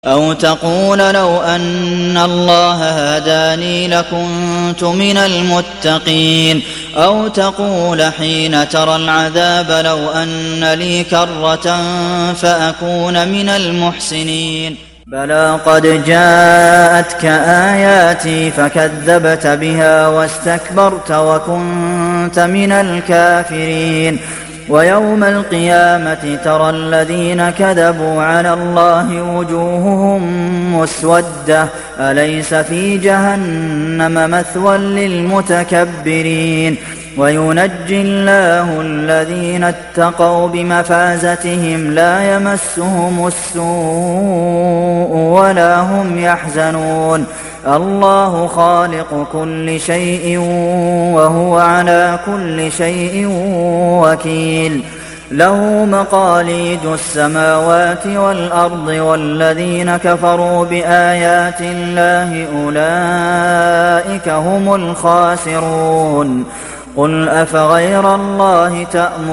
أو تقول لو أن الله هداني لكنت من المتقين أو تقول حين ترى العذاب لو أن لي كرة فأكون من المحسنين بلى قد جاءتك آياتي فكذبت بها واستكبرت وكنت من الكافرين ويوم القيامة ترى الذين كذبوا على الله وجوههم مسودة أليس في جهنم مثوى للمتكبرين وينجي الله الذين اتقوا بمفازتهم لا يمسهم السوء ولا هم يحزنون الله خالق كل شيء وهو على كل شيء وكيل له مقاليد السماوات والأرض والذين كفروا بآيات الله أولئك هم الخاسرون قل أفغير الله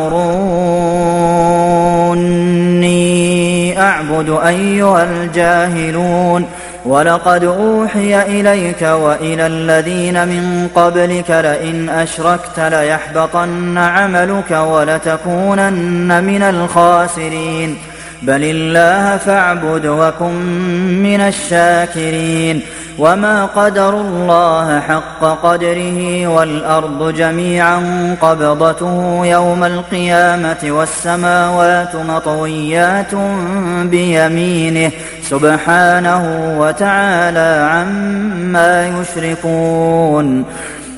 تأمروني أعبد أيها الجاهلون ولقد أوحي إليك وإلى الذين من قبلك لئن أشركت ليحبطن عملك ولتكونن من الخاسرين بل الله فاعبد وكن من الشاكرين وما قدروا الله حق قدره والأرض جميعا قبضته يوم القيامة والسماوات مطويات بيمينه سبحانه وتعالى عما يشركون